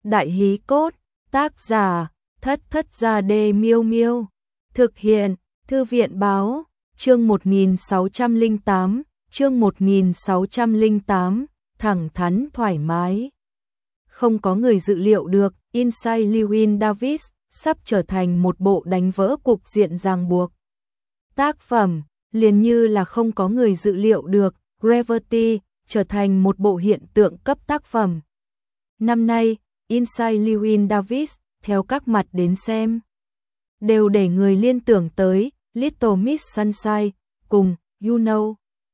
Đại hí cốt, tác giả, Thất Thất Gia Đê Miêu Miêu. Thực hiện, Thư viện báo, chương 1608, chương 1608, thẳng thắn thoải mái. Không có người dự liệu được, Inside Llewyn Davis sắp trở thành một bộ đánh vỡ cục diện ràng buộc. Tác phẩm, liền như là không có người dự liệu được, Gravity trở thành một bộ hiện tượng cấp tác phẩm. Năm nay, Inside Llewyn Davis, theo các mặt đến xem, đều để người liên tưởng tới Little Miss Sunshine cùng You Know.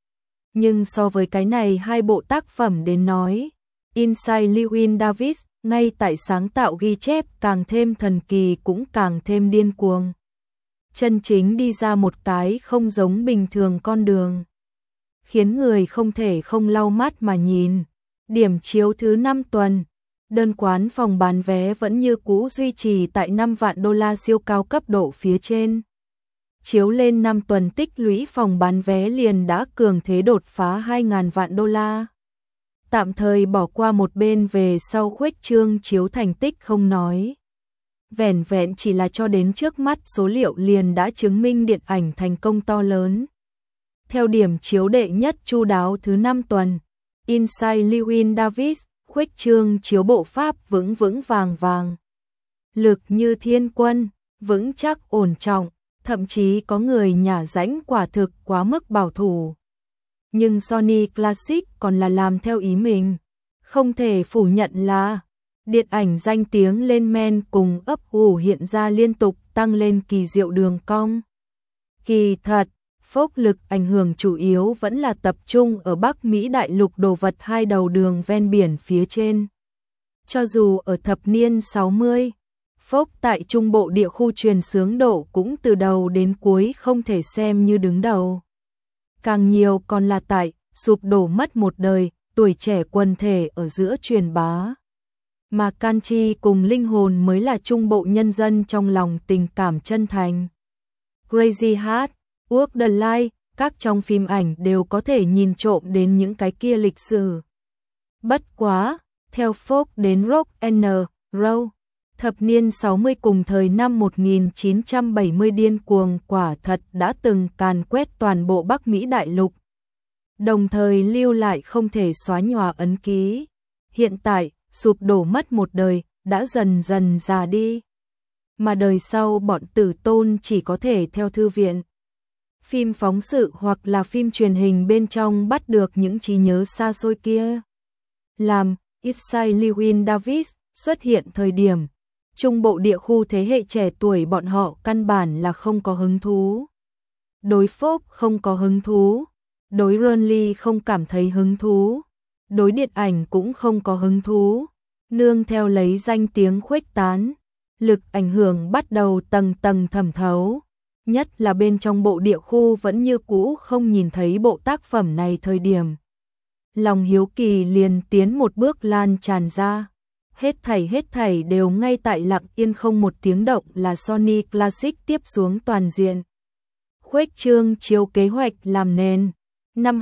Nhưng so với cái này hai bộ tác phẩm đến nói, Inside Llewyn Davis ngay tại sáng tạo ghi chép càng thêm thần kỳ cũng càng thêm điên cuồng. Chân chính đi ra một cái không giống bình thường con đường, khiến người không thể không lau mắt mà nhìn. Điểm chiếu thứ 5 tuần, đơn quán phòng bán vé vẫn như cũ duy trì tại 5 vạn đô la siêu cao cấp độ phía trên. Chiếu lên 5 tuần tích lũy phòng bán vé liền đã cường thế đột phá 2.000 vạn đô la. Tạm thời bỏ qua một bên về sau khuếch trương chiếu thành tích không nói. Vẻn vẹn chỉ là cho đến trước mắt số liệu liền đã chứng minh điện ảnh thành công to lớn. Theo điểm chiếu đệ nhất chu đáo thứ 5 tuần, Inside Llewyn Davis, khuếch trương chiếu bộ pháp vững vững vàng vàng. Lực như thiên quân, vững chắc ổn trọng, thậm chí có người nhả rãnh quả thực quá mức bảo thủ. Nhưng Sony Classic còn là làm theo ý mình. Không thể phủ nhận là điện ảnh danh tiếng lên men cùng ấp ủ hiện ra liên tục tăng lên kỳ diệu đường cong. Kỳ thật, phốc lực ảnh hưởng chủ yếu vẫn là tập trung ở Bắc Mỹ đại lục đồ vật hai đầu đường ven biển phía trên. Cho dù ở thập niên 60, phốc tại Trung Bộ địa khu truyền xướng độ cũng từ đầu đến cuối không thể xem như đứng đầu. Càng nhiều còn là tại sụp đổ mất một đời, tuổi trẻ quần thể ở giữa truyền bá. Mà can chi cùng linh hồn mới là Trung Bộ nhân dân trong lòng tình cảm chân thành. Crazy Heart, Walk the Line, các trong phim ảnh đều có thể nhìn trộm đến những cái kia lịch sử. Bất quá, theo folk đến rock and roll, thập niên 60 cùng thời năm 1970 điên cuồng quả thật đã từng càn quét toàn bộ Bắc Mỹ đại lục. Đồng thời lưu lại không thể xóa nhòa ấn ký. Hiện tại, sụp đổ mất một đời, đã dần dần già đi. Mà đời sau bọn tử tôn chỉ có thể theo thư viện, phim phóng sự hoặc là phim truyền hình bên trong bắt được những trí nhớ xa xôi kia. Làm Inside Llewyn Davis xuất hiện thời điểm, Trung Bộ địa khu thế hệ trẻ tuổi bọn họ căn bản là không có hứng thú. Đối phốp không có hứng thú, đối Burnley không cảm thấy hứng thú, đối điện ảnh cũng không có hứng thú. Nương theo lấy danh tiếng khuếch tán, lực ảnh hưởng bắt đầu tầng tầng thẩm thấu. Nhất là bên trong bộ địa khu vẫn như cũ không nhìn thấy bộ tác phẩm này thời điểm. Lòng hiếu kỳ liền tiến một bước lan tràn ra. Hết thảy đều ngay tại lặng yên không một tiếng động là Sony Classic tiếp xuống toàn diện. Khuếch trương chiếu kế hoạch làm nền. Năm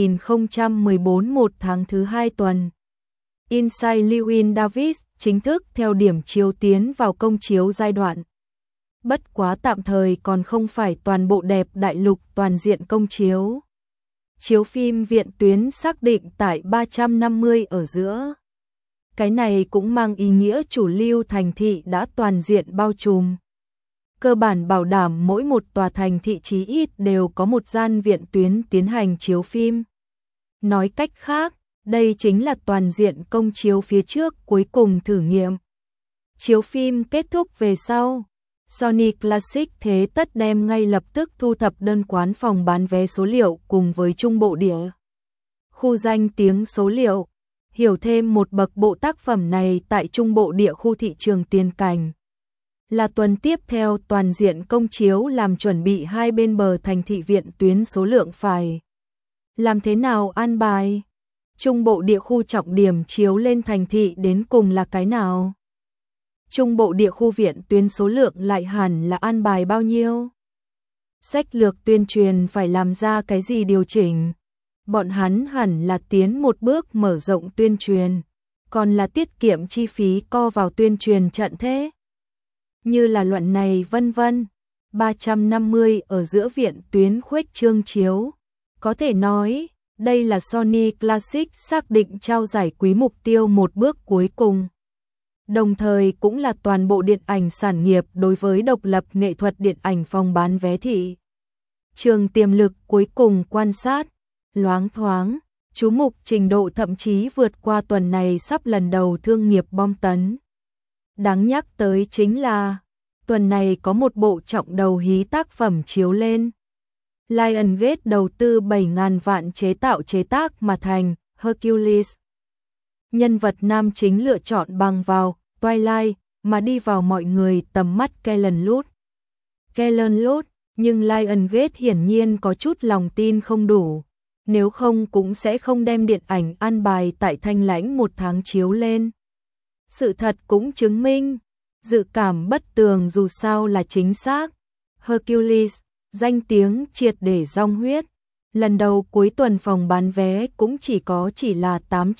2014 1 tháng thứ 2 tuần, Inside Llewyn Davis chính thức theo điểm chiếu tiến vào công chiếu giai đoạn. Bất quá tạm thời còn không phải toàn bộ đẹp đại lục toàn diện công chiếu. Chiếu phim viện tuyến xác định tại 350 ở giữa. Cái này cũng mang ý nghĩa chủ lưu thành thị đã toàn diện bao trùm. Cơ bản bảo đảm mỗi một tòa thành thị chí ít đều có một gian viện tuyến tiến hành chiếu phim. Nói cách khác, đây chính là toàn diện công chiếu phía trước cuối cùng thử nghiệm. Chiếu phim kết thúc về sau, Sony Classic thế tất đem ngay lập tức thu thập đơn quán phòng bán vé số liệu cùng với Trung Bộ địa khu danh tiếng số liệu, hiểu thêm một bậc bộ tác phẩm này tại Trung Bộ địa khu thị trường tiền cảnh. Là tuần tiếp theo toàn diện công chiếu làm chuẩn bị hai bên bờ thành thị viện tuyến số lượng phải. Làm thế nào an bài? Trung Bộ địa khu trọng điểm chiếu lên thành thị đến cùng là cái nào? Trung Bộ địa khu viện tuyến số lượng lại hẳn là an bài bao nhiêu? Sách lược tuyên truyền phải làm ra cái gì điều chỉnh? Bọn hắn hẳn là tiến một bước mở rộng tuyên truyền, còn là tiết kiệm chi phí co vào tuyên truyền trận thế. Như là luận này vân vân. 350 ở giữa viện tuyến khuếch trương chiếu. Có thể nói, đây là Sony Classic xác định trao giải quý mục tiêu một bước cuối cùng. Đồng thời cũng là toàn bộ điện ảnh sản nghiệp đối với độc lập nghệ thuật điện ảnh phòng bán vé thị trường tiềm lực cuối cùng quan sát, loáng thoáng, chú mục trình độ thậm chí vượt qua tuần này sắp lần đầu thương nghiệp bom tấn. Đáng nhắc tới chính là, tuần này có một bộ trọng đầu hí tác phẩm chiếu lên. Lionsgate đầu tư 7.000 vạn chế tác mà thành Hercules. Nhân vật nam chính lựa chọn bằng vào Twilight mà đi vào mọi người tầm mắt Kellen Lutz, nhưng Lionsgate hiển nhiên có chút lòng tin không đủ, nếu không cũng sẽ không đem điện ảnh an bài tại Thanh Lãnh một tháng chiếu lên. Sự thật cũng chứng minh, dự cảm bất tường dù sao là chính xác. Hercules, danh tiếng triệt để rong huyết, lần đầu cuối tuần phòng bán vé cũng chỉ là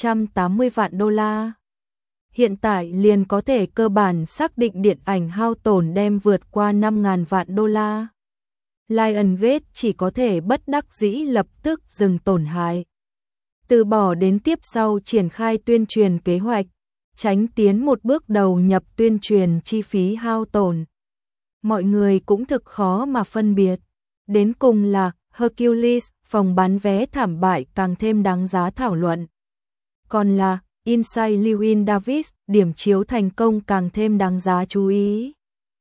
880 vạn đô la. Hiện tại liền có thể cơ bản xác định điện ảnh hao tổn đem vượt qua 5.000 vạn đô la. Lionsgate chỉ có thể bất đắc dĩ lập tức dừng tổn hại. Từ bỏ đến tiếp sau triển khai tuyên truyền kế hoạch, tránh tiến một bước đầu nhập tuyên truyền chi phí hao tổn. Mọi người cũng thực khó mà phân biệt. Đến cùng là Hercules, phòng bán vé thảm bại càng thêm đáng giá thảo luận. Còn là Inside Llewyn Davis, điểm chiếu thành công càng thêm đáng giá chú ý.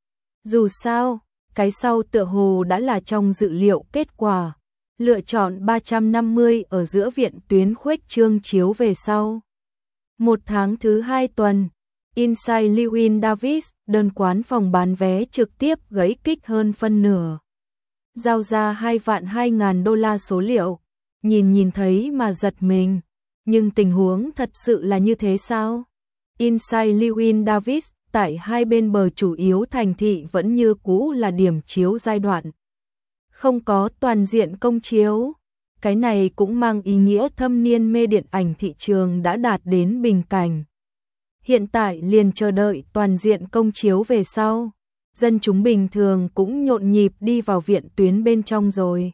Dù sao, cái sau tựa hồ đã là trong dự liệu kết quả. Lựa chọn 350 ở giữa viện tuyến khuếch trương chiếu về sau. Một tháng thứ 2 tuần, Inside Llewyn Davis, đơn quán phòng bán vé trực tiếp gãy kích hơn phân nửa. Giao ra 2 vạn 2.000 đô la số liệu, nhìn thấy mà giật mình. Nhưng tình huống thật sự là như thế sao? Inside Llewyn Davis, tại hai bên bờ chủ yếu thành thị vẫn như cũ là điểm chiếu giai đoạn. Không có toàn diện công chiếu. Cái này cũng mang ý nghĩa thâm niên mê điện ảnh thị trường đã đạt đến bình cảnh. Hiện tại liền chờ đợi toàn diện công chiếu về sau. Dân chúng bình thường cũng nhộn nhịp đi vào viện tuyến bên trong rồi.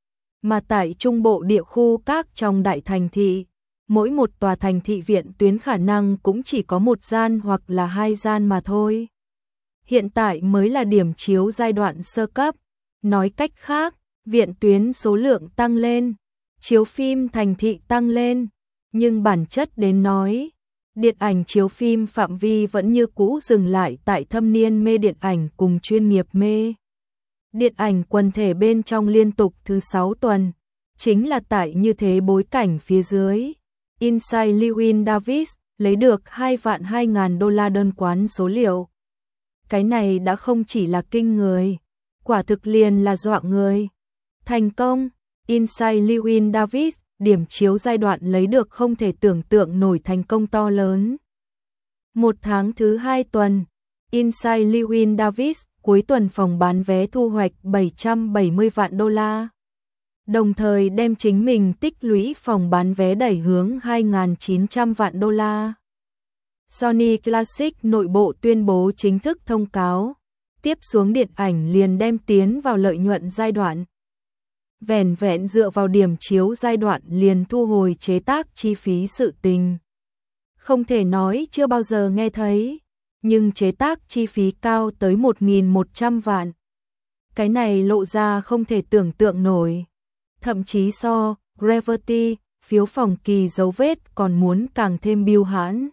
Mà tại trung bộ địa khu các trong đại thành thị, mỗi một tòa thành thị viện tuyến khả năng cũng chỉ có một gian hoặc là 2 gian mà thôi. Hiện tại mới là điểm chiếu giai đoạn sơ cấp. Nói cách khác, viện tuyến số lượng tăng lên, chiếu phim thành thị tăng lên, nhưng bản chất đến nói, điện ảnh chiếu phim phạm vi vẫn như cũ dừng lại tại thâm niên mê điện ảnh cùng chuyên nghiệp mê. Điện ảnh quần thể bên trong liên tục thứ 6 tuần, chính là tại như thế bối cảnh phía dưới. Inside Llewyn Davis lấy được 2 vạn 2.000 đô la đơn quán số liệu. Cái này đã không chỉ là kinh người, quả thực liền là dọa người. Thành công, Inside Llewyn Davis, điểm chiếu giai đoạn lấy được không thể tưởng tượng nổi thành công to lớn. Một tháng thứ 2 tuần, Inside Llewyn Davis, cuối tuần phòng bán vé thu hoạch 770 vạn đô la. Đồng thời đem chính mình tích lũy phòng bán vé đẩy hướng 2.900 vạn đô la. Sony Classic nội bộ tuyên bố chính thức thông cáo, tiếp xuống điện ảnh liền đem tiến vào lợi nhuận giai đoạn. Vẻn vẹn dựa vào điểm chiếu giai đoạn liền thu hồi chế tác chi phí sự tình. Không thể nói chưa bao giờ nghe thấy, nhưng chế tác chi phí cao tới 1.100 vạn. Cái này lộ ra không thể tưởng tượng nổi. Thậm chí so Gravity, phiếu phòng kỳ dấu vết còn muốn càng thêm biêu hãn.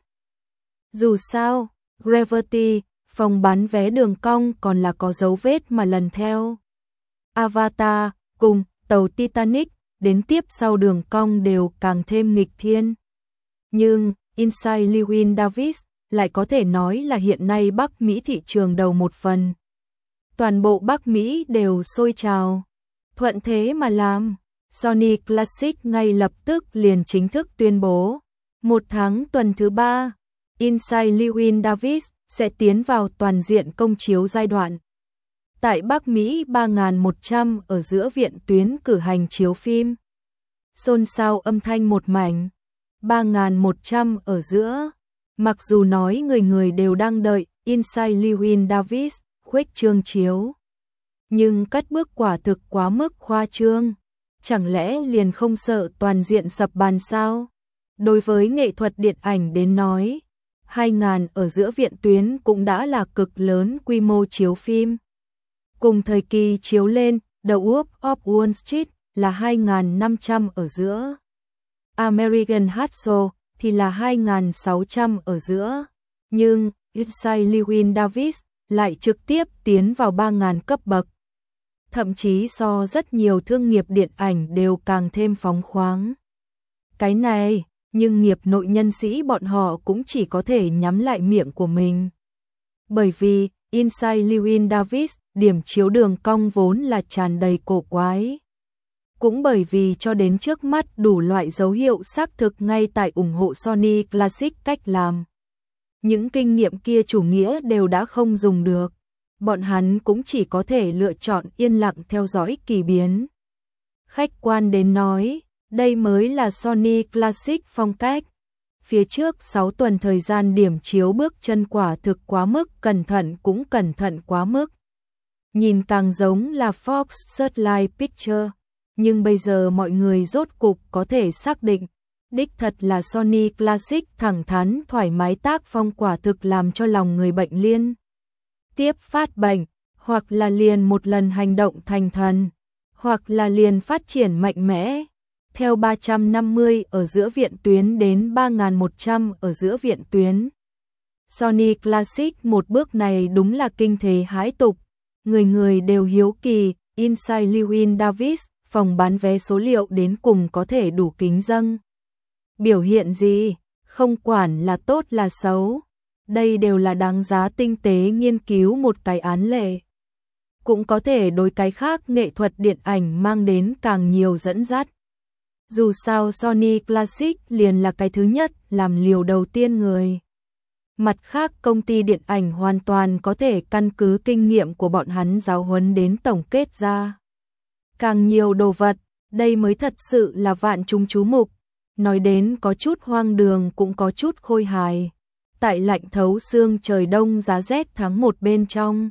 Dù sao, Gravity, phòng bán vé đường cong còn là có dấu vết mà lần theo. Avatar, cùng tàu Titanic, đến tiếp sau đường cong đều càng thêm nghịch thiên. Nhưng, Inside Llewyn Davis lại có thể nói là hiện nay Bắc Mỹ thị trường đầu một phần. Toàn bộ Bắc Mỹ đều sôi trào. Thuận thế mà làm, Sony Classic ngay lập tức liền chính thức tuyên bố. Một tháng tuần thứ 3, Inside Llewyn Davis sẽ tiến vào toàn diện công chiếu giai đoạn. Tại Bắc Mỹ 3.100 ở giữa viện tuyến cử hành chiếu phim. Xôn xao âm thanh một mảnh. 3.100 ở giữa. Mặc dù nói người người đều đang đợi Inside Llewyn Davis khuếch trương chiếu, nhưng cất bước quả thực quá mức khoa trương. Chẳng lẽ liền không sợ toàn diện sập bàn sao? Đối với nghệ thuật điện ảnh đến nói, 2000 ở giữa viện tuyến cũng đã là cực lớn quy mô chiếu phim. Cùng thời kỳ chiếu lên The Wolf of Wall Street là 2500 ở giữa. American Hustle thì là 2600 ở giữa. Nhưng Inside Llewyn Davis lại trực tiếp tiến vào 3000 cấp bậc. Thậm chí so rất nhiều thương nghiệp điện ảnh đều càng thêm phóng khoáng. Cái này, nhưng nghiệp nội nhân sĩ bọn họ cũng chỉ có thể nhắm lại miệng của mình. Bởi vì, Inside Llewyn Davis, điểm chiếu đường cong vốn là tràn đầy cổ quái. Cũng bởi vì cho đến trước mắt đủ loại dấu hiệu xác thực ngay tại ủng hộ Sony Classic cách làm. Những kinh nghiệm kia chủ nghĩa đều đã không dùng được. Bọn hắn cũng chỉ có thể lựa chọn yên lặng theo dõi kỳ biến. Khách quan đến nói, đây mới là Sony Classic phong cách. Phía trước 6 tuần thời gian điểm chiếu bước chân quả thực quá mức cẩn thận cũng cẩn thận quá mức. Nhìn càng giống là Fox Searchlight Picture, nhưng bây giờ mọi người rốt cục có thể xác định, đích thật là Sony Classic thẳng thắn thoải mái tác phong quả thực làm cho lòng người bệnh liên tiếp phát bệnh, hoặc là liền một lần hành động thành thần, hoặc là liền phát triển mạnh mẽ. Theo 350 ở giữa viện tuyến đến 3100 ở giữa viện tuyến. Sony Classic một bước này đúng là kinh thế hãi tục. Người người đều hiếu kỳ, Inside Llewyn Davis, phòng bán vé số liệu đến cùng có thể đủ kính dâng. Biểu hiện gì, không quản là tốt là xấu. Đây đều là đáng giá tinh tế nghiên cứu một cái án lệ. Cũng có thể đối cái khác nghệ thuật điện ảnh mang đến càng nhiều dẫn dắt. Dù sao Sony Classic liền là cái thứ nhất làm liều đầu tiên người. Mặt khác công ty điện ảnh hoàn toàn có thể căn cứ kinh nghiệm của bọn hắn giáo huấn đến tổng kết ra. Càng nhiều đồ vật, đây mới thật sự là vạn chúng chú mục. Nói đến có chút hoang đường cũng có chút khôi hài. Tại lạnh thấu xương trời đông giá rét tháng 1 bên trong.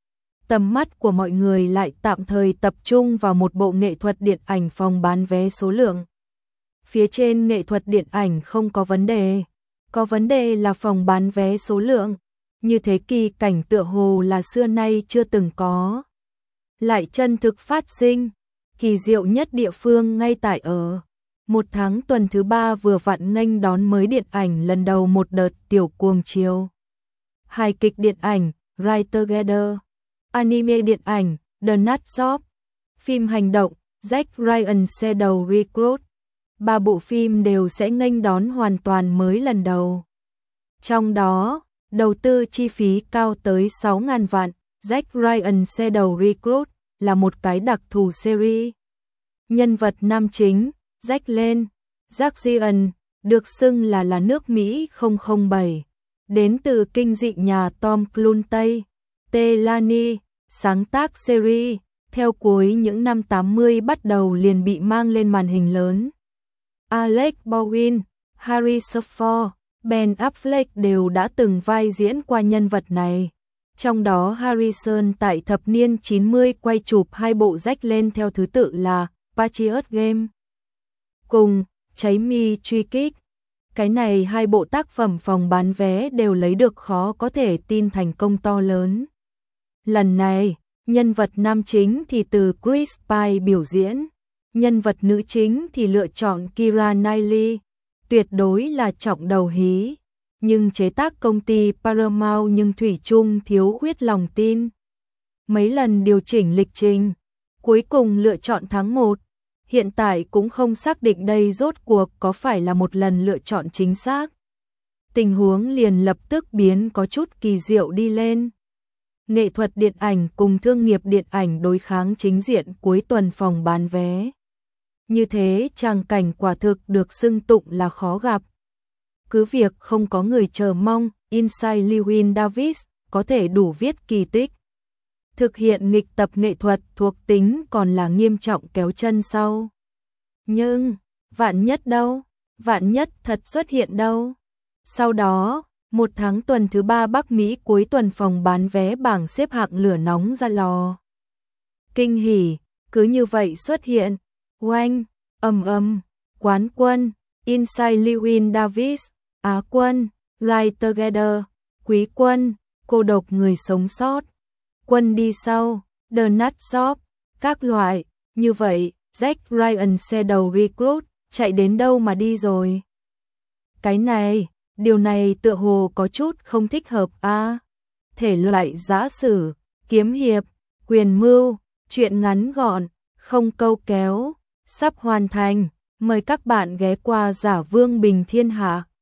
Tầm mắt của mọi người lại tạm thời tập trung vào một bộ nghệ thuật điện ảnh phòng bán vé số lượng. Phía trên nghệ thuật điện ảnh không có vấn đề. Có vấn đề là phòng bán vé số lượng. Như thế kỳ cảnh tựa hồ là xưa nay chưa từng có. Lại chân thực phát sinh. Kỳ diệu nhất địa phương ngay tại ở. Một tháng tuần thứ 3 vừa vặn nghênh đón mới điện ảnh lần đầu một đợt tiểu cuồng chiều. Hài kịch điện ảnh, Ride Together. Anime điện ảnh, The Nut Shop. Phim hành động, Jack Ryan Shadow Recruit. 3 bộ phim đều sẽ nghênh đón hoàn toàn mới lần đầu. Trong đó, đầu tư chi phí cao tới 6.000 vạn, Jack Ryan Shadow Recruit là một cái đặc thù series. Nhân vật nam chính, Jack lên, Jack Ryan, được xưng là nước Mỹ 007, đến từ kinh dị nhà Tom Clancy, Telani, sáng tác series, theo cuối những năm 80 bắt đầu liền bị mang lên màn hình lớn. Alec Baldwin, Harrison Ford, Ben Affleck đều đã từng vai diễn qua nhân vật này. Trong đó Harrison tại thập niên 90 quay chụp 2 bộ Jack lên theo thứ tự là Patriot Game cùng Cháy mi truy kích. Cái này 2 bộ tác phẩm phòng bán vé đều lấy được khó có thể tin thành công to lớn. Lần này, nhân vật nam chính thì từ Chris Pine biểu diễn, nhân vật nữ chính thì lựa chọn Keira Knightley, tuyệt đối là trọng đầu hí. Nhưng chế tác công ty Paramount nhưng thủy chung thiếu khuyết lòng tin. Mấy lần điều chỉnh lịch trình, cuối cùng lựa chọn tháng 1. Hiện tại cũng không xác định đây rốt cuộc có phải là một lần lựa chọn chính xác. Tình huống liền lập tức biến có chút kỳ diệu đi lên. Nghệ thuật điện ảnh cùng thương nghiệp điện ảnh đối kháng chính diện cuối tuần phòng bán vé. Như thế tràng cảnh quả thực được xưng tụng là khó gặp. Cứ việc không có người chờ mong Inside Llewyn Davis có thể đủ viết kỳ tích. Thực hiện nghịch tập nghệ thuật thuộc tính còn là nghiêm trọng kéo chân sau. Nhưng, vạn nhất đâu? Vạn nhất thật xuất hiện đâu? Sau đó, Một tháng tuần thứ 3 Bắc Mỹ cuối tuần phòng bán vé bảng xếp hạng lửa nóng ra lò. Kinh hỉ, cứ như vậy xuất hiện. Oanh, quán quân, Inside Llewyn Davis, Á quân, Ride Together, Quý quân, Cô độc người sống sót, Quân đi sau, The Nut Shop, các loại, như vậy, Jack Ryan xe đầu recruit, chạy đến đâu mà đi rồi? Điều này tựa hồ có chút không thích hợp a. Thể loại giã sử, kiếm hiệp, quyền mưu, truyện ngắn gọn, không câu kéo, sắp hoàn thành, mời các bạn ghé qua Giả Vương Bình Thiên Hạ.